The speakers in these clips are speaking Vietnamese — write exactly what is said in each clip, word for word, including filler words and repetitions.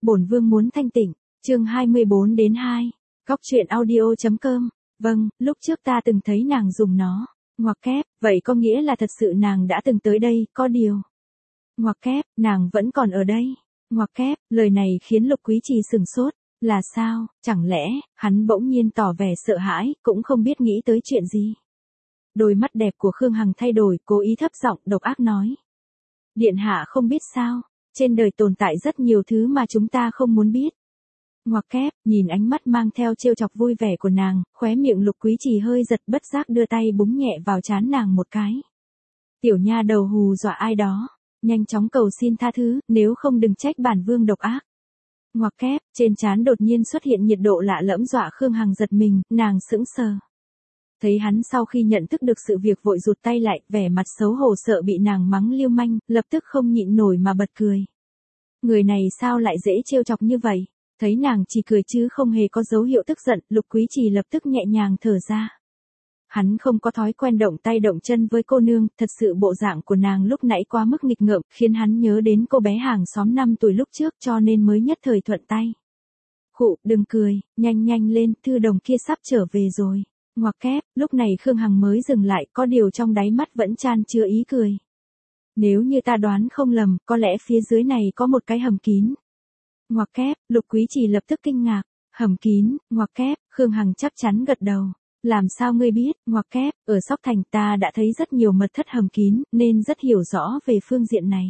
bổn vương muốn thanh tịnh, chương hai mươi bốn đến hai. Góc truyện audio.com. Vâng, lúc trước ta từng thấy nàng dùng nó. Ngoặc kép, vậy có nghĩa là thật sự nàng đã từng tới đây, có điều. Ngoặc kép, nàng vẫn còn ở đây. Ngoặc kép, lời này khiến Lục Quý Trì sửng sốt. Là sao, chẳng lẽ, hắn bỗng nhiên tỏ vẻ sợ hãi, cũng không biết nghĩ tới chuyện gì. Đôi mắt đẹp của Khương Hằng thay đổi, cố ý thấp giọng độc ác nói. Điện hạ không biết sao, trên đời tồn tại rất nhiều thứ mà chúng ta không muốn biết. Ngoặc kép, nhìn ánh mắt mang theo trêu chọc vui vẻ của nàng, khóe miệng Lục Quý Trì hơi giật bất giác đưa tay búng nhẹ vào trán nàng một cái. Tiểu nha đầu hù dọa ai đó, nhanh chóng cầu xin tha thứ, nếu không đừng trách bản vương độc ác. Ngoặc kép, trên trán đột nhiên xuất hiện nhiệt độ lạ lẫm dọa Khương Hằng giật mình, nàng sững sờ. Thấy hắn sau khi nhận thức được sự việc vội rụt tay lại, vẻ mặt xấu hổ sợ bị nàng mắng lưu manh, lập tức không nhịn nổi mà bật cười. Người này sao lại dễ trêu chọc như vậy? Thấy nàng chỉ cười chứ không hề có dấu hiệu tức giận, Lục Quý Trì lập tức nhẹ nhàng thở ra. Hắn không có thói quen động tay động chân với cô nương, thật sự bộ dạng của nàng lúc nãy quá mức nghịch ngợm, khiến hắn nhớ đến cô bé hàng xóm năm tuổi lúc trước cho nên mới nhất thời thuận tay. Khụ, đừng cười, nhanh nhanh lên, thư đồng kia sắp trở về rồi. Ngoặc kép, lúc này Khương Hằng mới dừng lại, có điều trong đáy mắt vẫn chan chứa ý cười. Nếu như ta đoán không lầm, có lẽ phía dưới này có một cái hầm kín. Ngoặc kép, Lục Quý Trì lập tức kinh ngạc. Hầm kín, ngoặc kép, Khương Hằng chắc chắn gật đầu. Làm sao ngươi biết, ngoặc kép, ở Sóc Thành ta đã thấy rất nhiều mật thất hầm kín, nên rất hiểu rõ về phương diện này.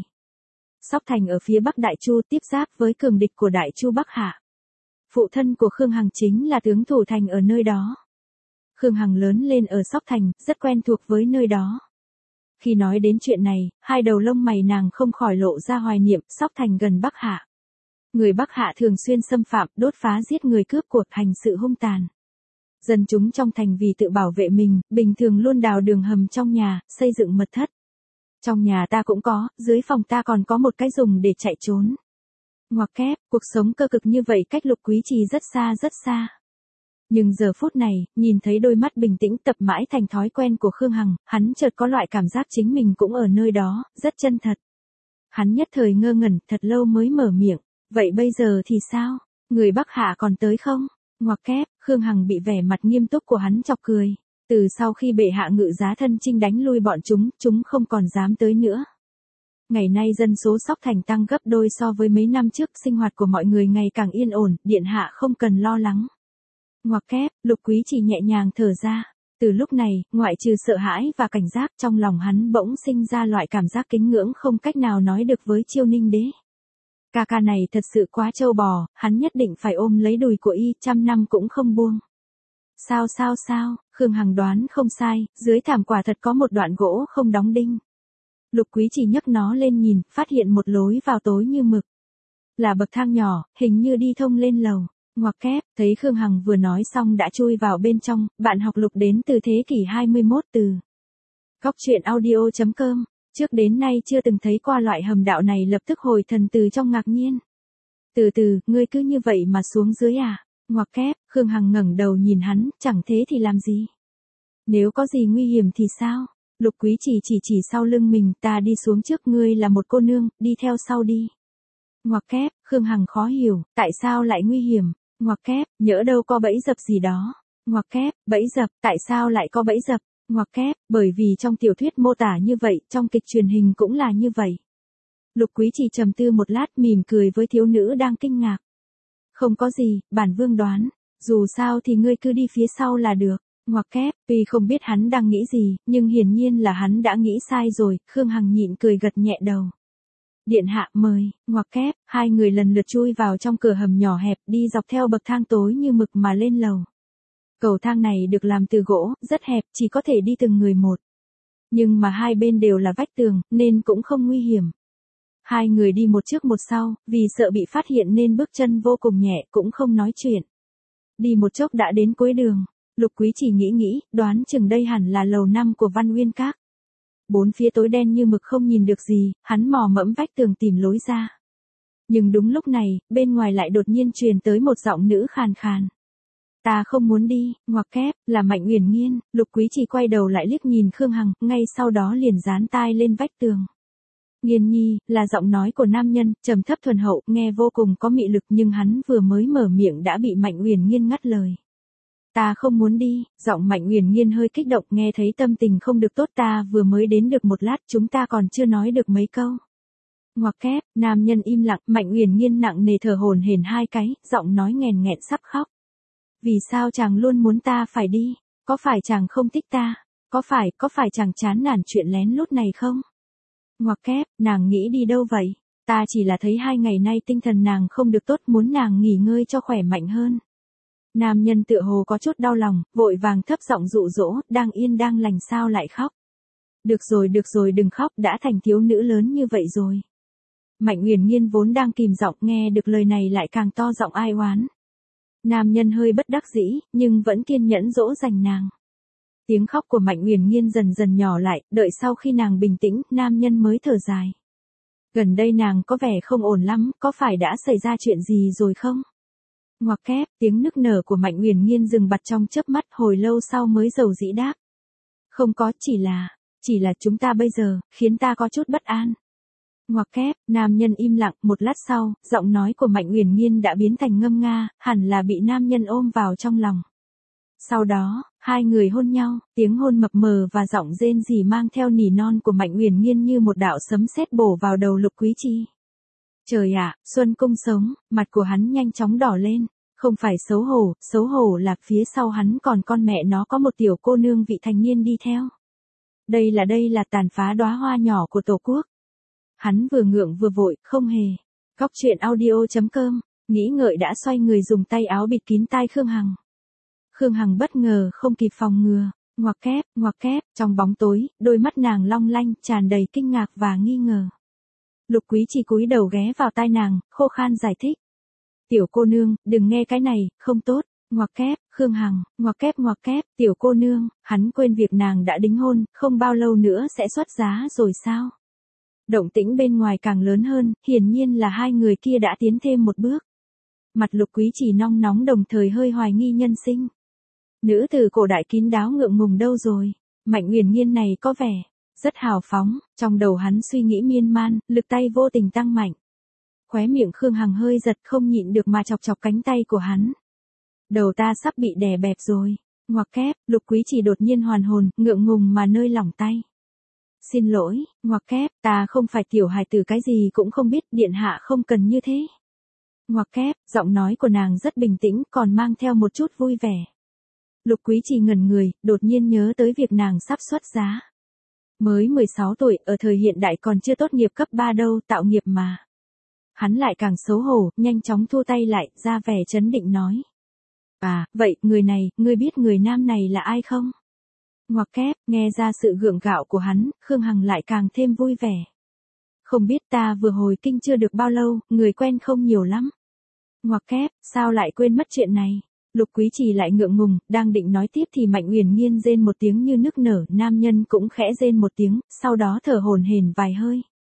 Sóc Thành ở phía Bắc Đại Chu tiếp giáp với cường địch của Đại Chu Bắc Hạ. Phụ thân của Khương Hằng chính là tướng thủ thành ở nơi đó. Khương Hằng lớn lên ở Sóc Thành, rất quen thuộc với nơi đó. Khi nói đến chuyện này, hai đầu lông mày nàng không khỏi lộ ra hoài niệm. Sóc Thành gần Bắc Hạ. Người Bắc Hạ thường xuyên xâm phạm, đốt phá giết người cướp của, hành sự hung tàn. Dân chúng trong thành vì tự bảo vệ mình, bình thường luôn đào đường hầm trong nhà, xây dựng mật thất. Trong nhà ta cũng có, dưới phòng ta còn có một cái dùng để chạy trốn. Ngoặc kép, cuộc sống cơ cực như vậy cách Lục Quý Trì rất xa rất xa. Nhưng giờ phút này, nhìn thấy đôi mắt bình tĩnh tập mãi thành thói quen của Khương Hằng, hắn chợt có loại cảm giác chính mình cũng ở nơi đó, rất chân thật. Hắn nhất thời ngơ ngẩn, thật lâu mới mở miệng. Vậy bây giờ thì sao? Người Bắc Hạ còn tới không? Ngoặc kép, Khương Hằng bị vẻ mặt nghiêm túc của hắn chọc cười. Từ sau khi bệ hạ ngự giá thân chinh đánh lui bọn chúng, chúng không còn dám tới nữa. Ngày nay dân số Sóc Thành tăng gấp đôi so với mấy năm trước, sinh hoạt của mọi người ngày càng yên ổn, điện hạ không cần lo lắng. Ngoặc kép, Lục Quý Trì nhẹ nhàng thở ra. Từ lúc này, ngoại trừ sợ hãi và cảnh giác, trong lòng hắn bỗng sinh ra loại cảm giác kính ngưỡng không cách nào nói được với Chiêu Ninh đế. Ca ca này thật sự quá trâu bò, hắn nhất định phải ôm lấy đùi của y, trăm năm cũng không buông. Sao sao sao, Khương Hằng đoán không sai, dưới thảm quả thật có một đoạn gỗ không đóng đinh. Lục Quý Trì nhấc nó lên nhìn, phát hiện một lối vào tối như mực. Là bậc thang nhỏ, hình như đi thông lên lầu. Ngoặc kép, thấy Khương Hằng vừa nói xong đã chui vào bên trong, bạn học Lục đến từ thế kỷ hai mươi mốt từ. Góc truyện audio.com. Trước đến nay chưa từng thấy qua loại hầm đạo này, lập tức hồi thần từ trong ngạc nhiên. Từ từ, ngươi cứ như vậy mà xuống dưới à? Ngoặc kép, Khương Hằng ngẩng đầu nhìn hắn, chẳng thế thì làm gì? Nếu có gì nguy hiểm thì sao? Lục Quý Trì chỉ chỉ sau lưng mình, ta đi xuống trước, ngươi là một cô nương, đi theo sau đi. Ngoặc kép, Khương Hằng khó hiểu, tại sao lại nguy hiểm? Ngoặc kép, nhỡ đâu có bẫy dập gì đó. Ngoặc kép, bẫy dập, tại sao lại có bẫy dập? Ngoặc kép, bởi vì trong tiểu thuyết mô tả như vậy, trong kịch truyền hình cũng là như vậy. Lục Quý Trì trầm tư một lát, mỉm cười với thiếu nữ đang kinh ngạc. Không có gì, bản vương đoán, dù sao thì ngươi cứ đi phía sau là được. Ngoặc kép, tuy không biết hắn đang nghĩ gì, nhưng hiển nhiên là hắn đã nghĩ sai rồi. Khương Hằng nhịn cười gật nhẹ đầu. Điện hạ mời. Ngoặc kép, hai người lần lượt chui vào trong cửa hầm nhỏ hẹp, đi dọc theo bậc thang tối như mực mà lên lầu. Cầu thang này được làm từ gỗ, rất hẹp, chỉ có thể đi từng người một. Nhưng mà hai bên đều là vách tường, nên cũng không nguy hiểm. Hai người đi một trước một sau, vì sợ bị phát hiện nên bước chân vô cùng nhẹ, cũng không nói chuyện. Đi một chốc đã đến cuối đường. Lục Quý Trì nghĩ nghĩ, đoán chừng đây hẳn là lầu năm của Văn Uyên Các. Bốn phía tối đen như mực không nhìn được gì, hắn mò mẫm vách tường tìm lối ra. Nhưng đúng lúc này, bên ngoài lại đột nhiên truyền tới một giọng nữ khàn khàn. Ta không muốn đi. Ngoặc kép, là Mạnh Uyển Nghiên. Lục Quý Trì quay đầu lại liếc nhìn Khương Hằng, ngay sau đó liền dán tai lên vách tường. Nghiên nhi, là giọng nói của nam nhân, trầm thấp thuần hậu, nghe vô cùng có mị lực nhưng hắn vừa mới mở miệng đã bị Mạnh Uyển Nghiên ngắt lời. Ta không muốn đi, giọng Mạnh Uyển Nghiên hơi kích động nghe thấy tâm tình không được tốt ta vừa mới đến được một lát chúng ta còn chưa nói được mấy câu. Ngoặc kép, nam nhân im lặng, Mạnh Uyển Nghiên nặng nề thở hổn hển hai cái, giọng nói nghèn nghẹn sắp khóc. Vì sao chàng luôn muốn ta phải đi? Có phải chàng không thích ta? Có phải, có phải chàng chán nản chuyện lén lút này không? Ngoặc kép, nàng nghĩ đi đâu vậy? Ta chỉ là thấy hai ngày nay tinh thần nàng không được tốt muốn nàng nghỉ ngơi cho khỏe mạnh hơn. Nam nhân tựa hồ có chút đau lòng, vội vàng thấp giọng dụ dỗ, đang yên đang lành sao lại khóc. Được rồi được rồi đừng khóc đã thành thiếu nữ lớn như vậy rồi. Mạnh Uyển Nghiên vốn đang kìm giọng nghe được lời này lại càng to giọng ai oán. Nam nhân hơi bất đắc dĩ, nhưng vẫn kiên nhẫn dỗ dành nàng. Tiếng khóc của Mạnh Uyển Nghiên dần dần nhỏ lại, đợi sau khi nàng bình tĩnh, nam nhân mới thở dài. Gần đây nàng có vẻ không ổn lắm, có phải đã xảy ra chuyện gì rồi không? Ngoặc kép, tiếng nức nở của Mạnh Uyển Nghiên dừng bặt trong chớp mắt hồi lâu sau mới dầu dĩ đáp. Không có, chỉ là, chỉ là chúng ta bây giờ, khiến ta có chút bất an. Ngoặc kép, nam nhân im lặng, một lát sau, giọng nói của Mạnh Uyển Nghiên đã biến thành ngâm nga, hẳn là bị nam nhân ôm vào trong lòng. Sau đó, hai người hôn nhau, tiếng hôn mập mờ và giọng rên rỉ mang theo nỉ non của Mạnh Uyển Nghiên như một đạo sấm sét bổ vào đầu Lục Quý Chi. Trời ạ, Xuân Cung sống, mặt của hắn nhanh chóng đỏ lên, không phải xấu hổ, xấu hổ là phía sau hắn còn con mẹ nó có một tiểu cô nương vị thành niên đi theo. Đây là đây là tàn phá đóa hoa nhỏ của Tổ quốc. Hắn vừa ngượng vừa vội, không hề. Góc truyện audio chấm com, nghĩ ngợi đã xoay người dùng tay áo bịt kín tai Khương Hằng. Khương Hằng bất ngờ không kịp phòng ngừa, ngoặc kép, ngoặc kép, trong bóng tối, đôi mắt nàng long lanh, tràn đầy kinh ngạc và nghi ngờ. Lục Quý Chi cúi đầu ghé vào tai nàng, khô khan giải thích. Tiểu cô nương, đừng nghe cái này, không tốt, ngoặc kép, Khương Hằng, ngoặc kép ngoặc kép, tiểu cô nương, hắn quên việc nàng đã đính hôn, không bao lâu nữa sẽ xuất giá rồi sao? Động tĩnh bên ngoài càng lớn hơn, hiển nhiên là hai người kia đã tiến thêm một bước. Mặt Lục Quý Chỉ nong nóng đồng thời hơi hoài nghi nhân sinh. Nữ từ cổ đại kín đáo ngượng ngùng đâu rồi? Mạnh Uyển Nghiên này có vẻ rất hào phóng, trong đầu hắn suy nghĩ miên man, lực tay vô tình tăng mạnh. Khóe miệng Khương Hằng hơi giật không nhịn được mà chọc chọc cánh tay của hắn. Đầu ta sắp bị đè bẹp rồi. Ngoặc kép, Lục Quý Chỉ đột nhiên hoàn hồn, ngượng ngùng mà nơi lỏng tay. Xin lỗi, ngoặc kép, ta không phải tiểu hài tử cái gì cũng không biết, điện hạ không cần như thế. Ngoặc kép, giọng nói của nàng rất bình tĩnh còn mang theo một chút vui vẻ. Lục Quý Chỉ ngẩn người, đột nhiên nhớ tới việc nàng sắp xuất giá. Mới mười sáu tuổi, ở thời hiện đại còn chưa tốt nghiệp cấp ba đâu, tạo nghiệp mà. Hắn lại càng xấu hổ, nhanh chóng thua tay lại, ra vẻ trấn định nói. À, vậy, người này, ngươi biết người nam này là ai không? Ngoặc kép, nghe ra sự gượng gạo của hắn, Khương Hằng lại càng thêm vui vẻ. Không biết ta vừa hồi kinh chưa được bao lâu, người quen không nhiều lắm. Ngoặc kép, sao lại quên mất chuyện này? Lục Quý Chỉ lại ngượng ngùng, đang định nói tiếp thì Mạnh Uyển Nghiên rên một tiếng như nức nở, nam nhân cũng khẽ rên một tiếng, sau đó thở hổn hển vài hơi.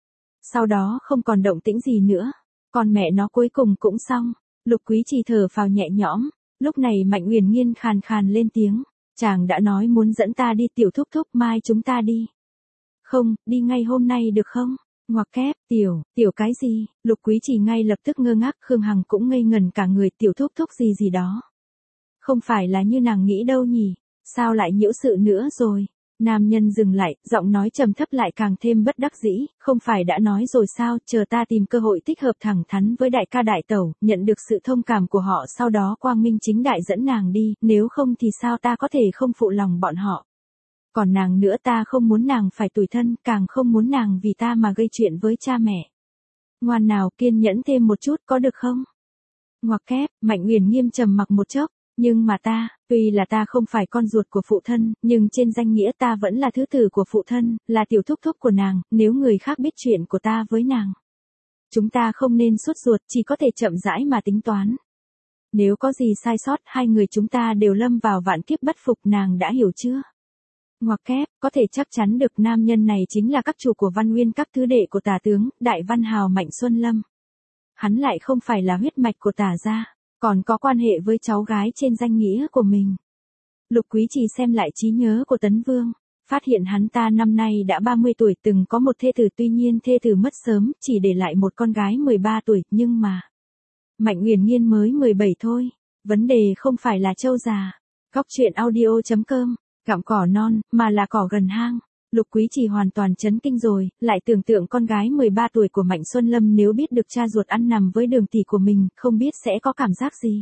Sau đó không còn động tĩnh gì nữa, con mẹ nó cuối cùng cũng xong. Lục Quý Chỉ thở phào nhẹ nhõm, lúc này Mạnh Uyển Nghiên khàn khàn lên tiếng, chàng đã nói muốn dẫn ta đi tiểu thúc thúc, mai chúng ta đi. Không, đi ngay hôm nay được không? Ngoặc kép, tiểu, tiểu cái gì? Lục Quý Chỉ ngay lập tức ngơ ngác, Khương Hằng cũng ngây ngần cả người, tiểu thúc thúc gì gì đó. Không phải là như nàng nghĩ đâu nhỉ, sao lại nhiễu sự nữa rồi? Nam nhân dừng lại, giọng nói trầm thấp lại càng thêm bất đắc dĩ, không phải đã nói rồi sao, chờ ta tìm cơ hội thích hợp thẳng thắn với đại ca đại tẩu, nhận được sự thông cảm của họ sau đó quang minh chính đại dẫn nàng đi, nếu không thì sao ta có thể không phụ lòng bọn họ. Còn nàng nữa ta không muốn nàng phải tủi thân, càng không muốn nàng vì ta mà gây chuyện với cha mẹ. Ngoan nào, kiên nhẫn thêm một chút có được không? Ngoặc kép, Mạnh Uyển Nghiêm trầm mặc một chốc. Nhưng mà ta, tuy là ta không phải con ruột của phụ thân, nhưng trên danh nghĩa ta vẫn là thứ tử của phụ thân, là tiểu thúc thúc của nàng, nếu người khác biết chuyện của ta với nàng. Chúng ta không nên sốt ruột, chỉ có thể chậm rãi mà tính toán. Nếu có gì sai sót, hai người chúng ta đều lâm vào vạn kiếp bất phục, nàng đã hiểu chưa? Ngoặc kép, có thể chắc chắn được nam nhân này chính là các chủ của Văn Nguyên các thứ đệ của tả tướng, đại văn hào Mạnh Xuân Lâm. Hắn lại không phải là huyết mạch của tả gia, còn có quan hệ với cháu gái trên danh nghĩa của mình. Lục Quý Chỉ xem lại trí nhớ của Tấn Vương, phát hiện hắn ta năm nay đã ba mươi tuổi, từng có một thê tử, tuy nhiên thê tử mất sớm, chỉ để lại một con gái mười ba tuổi, nhưng mà Mạnh Uyển Nghiên mới mười bảy thôi, vấn đề không phải là trâu già. Góc truyện audio chấm com, gặm cỏ non, mà là cỏ gần hang. Lục Quý Trì hoàn toàn chấn kinh rồi, lại tưởng tượng con gái mười ba tuổi của Mạnh Xuân Lâm nếu biết được cha ruột ăn nằm với Đường tỷ của mình, không biết sẽ có cảm giác gì.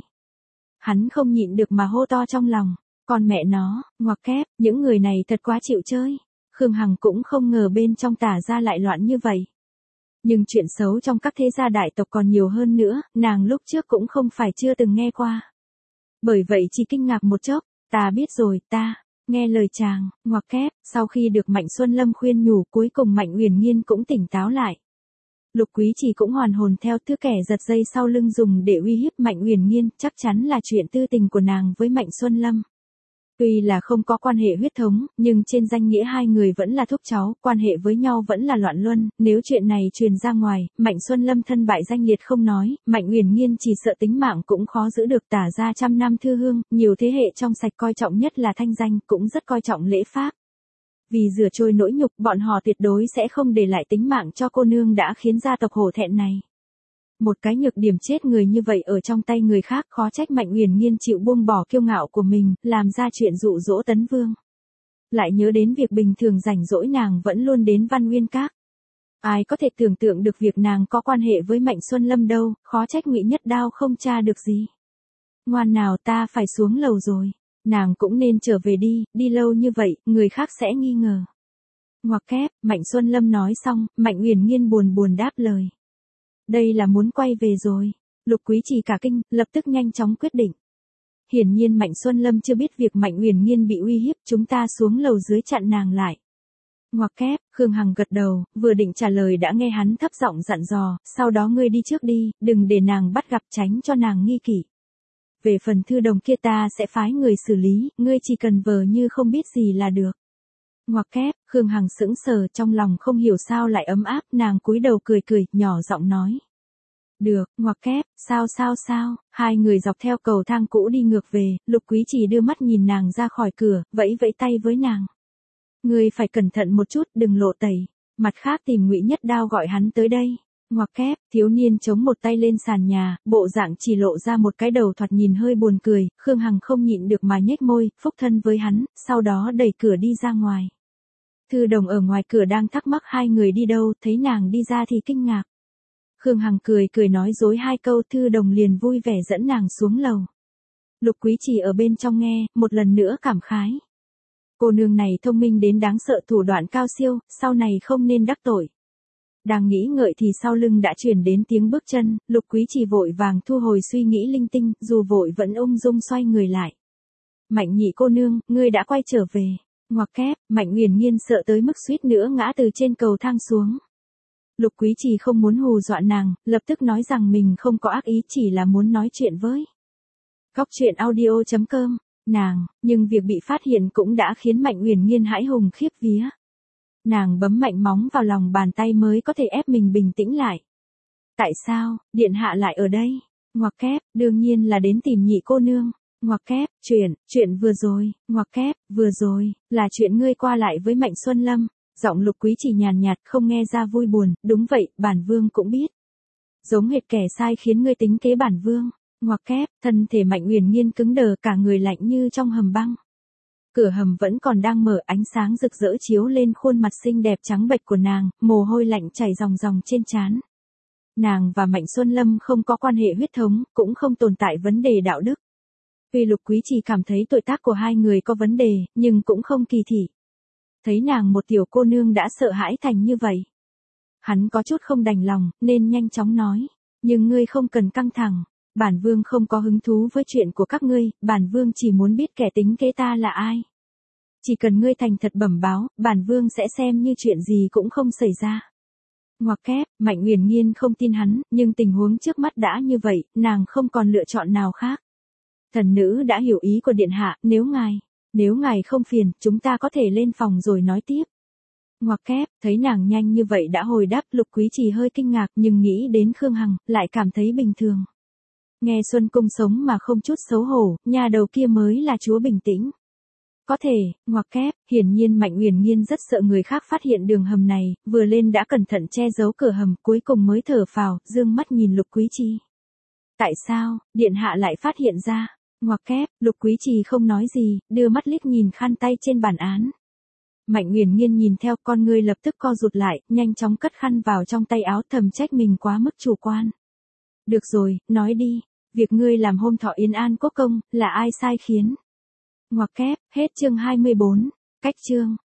Hắn không nhịn được mà hô to trong lòng, con mẹ nó, ngoặc kép, những người này thật quá chịu chơi. Khương Hằng cũng không ngờ bên trong Tả gia lại loạn như vậy. Nhưng chuyện xấu trong các thế gia đại tộc còn nhiều hơn nữa, nàng lúc trước cũng không phải chưa từng nghe qua. Bởi vậy chỉ kinh ngạc một chốc, ta biết rồi, ta, nghe lời chàng, ngoặc kép, sau khi được Mạnh Xuân Lâm khuyên nhủ, cuối cùng Mạnh Uyển Nghiên cũng tỉnh táo lại. Lục Quý Trì cũng hoàn hồn theo, thứ kẻ giật dây sau lưng dùng để uy hiếp Mạnh Uyển Nghiên, chắc chắn là chuyện tư tình của nàng với Mạnh Xuân Lâm. Tuy là không có quan hệ huyết thống, nhưng trên danh nghĩa hai người vẫn là thúc cháu, quan hệ với nhau vẫn là loạn luân, nếu chuyện này truyền ra ngoài, Mạnh Xuân Lâm thân bại danh liệt không nói, Mạnh Uyển Nghiên chỉ sợ tính mạng cũng khó giữ được. Tả gia trăm năm thư hương, nhiều thế hệ trong sạch, coi trọng nhất là thanh danh, cũng rất coi trọng lễ pháp. Vì rửa trôi nỗi nhục, bọn họ tuyệt đối sẽ không để lại tính mạng cho cô nương đã khiến gia tộc hổ thẹn này. Một cái nhược điểm chết người như vậy ở trong tay người khác, khó trách Mạnh Uyển Nghiên chịu buông bỏ kiêu ngạo của mình, làm ra chuyện dụ dỗ Tấn Vương. Lại nhớ đến việc bình thường rảnh rỗi nàng vẫn luôn đến Văn Nguyên Các. Ai có thể tưởng tượng được việc nàng có quan hệ với Mạnh Xuân Lâm đâu, khó trách Ngụy Nhất Đao không tra được gì. Ngoan nào, ta phải xuống lầu rồi. Nàng cũng nên trở về đi, đi lâu như vậy, người khác sẽ nghi ngờ. Ngoặc kép, Mạnh Xuân Lâm nói xong, Mạnh Uyển Nghiên buồn buồn đáp lời. Đây là muốn quay về rồi. Lục Quý Trì cả kinh, lập tức nhanh chóng quyết định. Hiển nhiên Mạnh Xuân Lâm chưa biết việc Mạnh Uyển Nghiên bị uy hiếp, chúng ta xuống lầu dưới chặn nàng lại. Ngoặc kép, Khương Hằng gật đầu, vừa định trả lời đã nghe hắn thấp giọng dặn dò, sau đó ngươi đi trước đi, đừng để nàng bắt gặp, tránh cho nàng nghi kỵ. Về phần thư đồng kia ta sẽ phái người xử lý, ngươi chỉ cần vờ như không biết gì là được. Ngoặc kép, Khương Hằng sững sờ, trong lòng không hiểu sao lại ấm áp, nàng cúi đầu cười cười, nhỏ giọng nói. Được, ngoặc kép, sao sao sao, hai người dọc theo cầu thang cũ đi ngược về, Lục Quý Trì đưa mắt nhìn nàng ra khỏi cửa, vẫy vẫy tay với nàng. Ngươi phải cẩn thận một chút, đừng lộ tẩy, mặt khác tìm Ngụy Nhất Đao gọi hắn tới đây. Ngoặc kép, thiếu niên chống một tay lên sàn nhà, bộ dạng chỉ lộ ra một cái đầu thoạt nhìn hơi buồn cười, Khương Hằng không nhịn được mà nhếch môi, phúc thân với hắn, sau đó đẩy cửa đi ra ngoài. Thư đồng ở ngoài cửa đang thắc mắc hai người đi đâu, thấy nàng đi ra thì kinh ngạc. Khương Hằng cười cười nói dối hai câu, thư đồng liền vui vẻ dẫn nàng xuống lầu. Lục Quý Trì ở bên trong nghe, một lần nữa cảm khái. Cô nương này thông minh đến đáng sợ, thủ đoạn cao siêu, sau này không nên đắc tội. Đang nghĩ ngợi thì sau lưng đã truyền đến tiếng bước chân, Lục Quý Trì vội vàng thu hồi suy nghĩ linh tinh, dù vội vẫn ung dung xoay người lại. Mạnh nhị cô nương, ngươi đã quay trở về. Ngoặc kép, Mạnh Uyển Nghiên sợ tới mức suýt nữa ngã từ trên cầu thang xuống. Lục Quý Trì không muốn hù dọa nàng, lập tức nói rằng mình không có ác ý, chỉ là muốn nói chuyện với. Góc truyện audio chấm com, nàng, nhưng việc bị phát hiện cũng đã khiến Mạnh Uyển Nghiên hãi hùng khiếp vía. Nàng bấm mạnh móng vào lòng bàn tay mới có thể ép mình bình tĩnh lại. Tại sao, điện hạ lại ở đây? Ngoặc kép, đương nhiên là đến tìm nhị cô nương. Ngoặc kép, chuyện, chuyện vừa rồi, ngoặc kép, vừa rồi, là chuyện ngươi qua lại với Mạnh Xuân Lâm. Giọng Lục Quý Trì nhàn nhạt, không nghe ra vui buồn, đúng vậy, bản vương cũng biết. Giống hệt kẻ sai khiến ngươi tính kế bản vương. Ngoặc kép, thân thể Mạnh Uyển Nghiên cứng đờ, cả người lạnh như trong hầm băng. Cửa hầm vẫn còn đang mở, ánh sáng rực rỡ chiếu lên khuôn mặt xinh đẹp trắng bệch của nàng, mồ hôi lạnh chảy ròng ròng trên trán. Nàng và Mạnh Xuân Lâm không có quan hệ huyết thống, cũng không tồn tại vấn đề đạo đức. Tuy Lục Quý Trì cảm thấy tuổi tác của hai người có vấn đề, nhưng cũng không kỳ thị. Thấy nàng một tiểu cô nương đã sợ hãi thành như vậy. Hắn có chút không đành lòng, nên nhanh chóng nói. Nhưng ngươi không cần căng thẳng. Bản vương không có hứng thú với chuyện của các ngươi, bản vương chỉ muốn biết kẻ tính kế ta là ai. Chỉ cần ngươi thành thật bẩm báo, bản vương sẽ xem như chuyện gì cũng không xảy ra. Ngoặc kép, Mạnh Uyển Nghiên không tin hắn, nhưng tình huống trước mắt đã như vậy, nàng không còn lựa chọn nào khác. Thần nữ đã hiểu ý của điện hạ, nếu ngài, nếu ngài không phiền, chúng ta có thể lên phòng rồi nói tiếp. Ngoặc kép, thấy nàng nhanh như vậy đã hồi đáp, Lục Quý Trì hơi kinh ngạc, nhưng nghĩ đến Khương Hằng, lại cảm thấy bình thường. Nghe Xuân Cung sống mà không chút xấu hổ, nhà đầu kia mới là chúa bình tĩnh. Có thể, ngoặc kép, hiển nhiên Mạnh Uyển Nhiên rất sợ người khác phát hiện đường hầm này, vừa lên đã cẩn thận che giấu cửa hầm, cuối cùng mới thở phào, dương mắt nhìn Lục Quý Chi. Tại sao, điện hạ lại phát hiện ra? Ngoặc kép, Lục Quý Chi không nói gì, đưa mắt liếc nhìn khăn tay trên bàn án. Mạnh Uyển Nhiên nhìn theo, con ngươi lập tức co rụt lại, nhanh chóng cất khăn vào trong tay áo, thầm trách mình quá mức chủ quan. Được rồi, nói đi, việc ngươi làm hôm thọ Yến An Quốc công, là ai sai khiến? Ngoặc kép, hết chương hai mươi bốn, cách chương.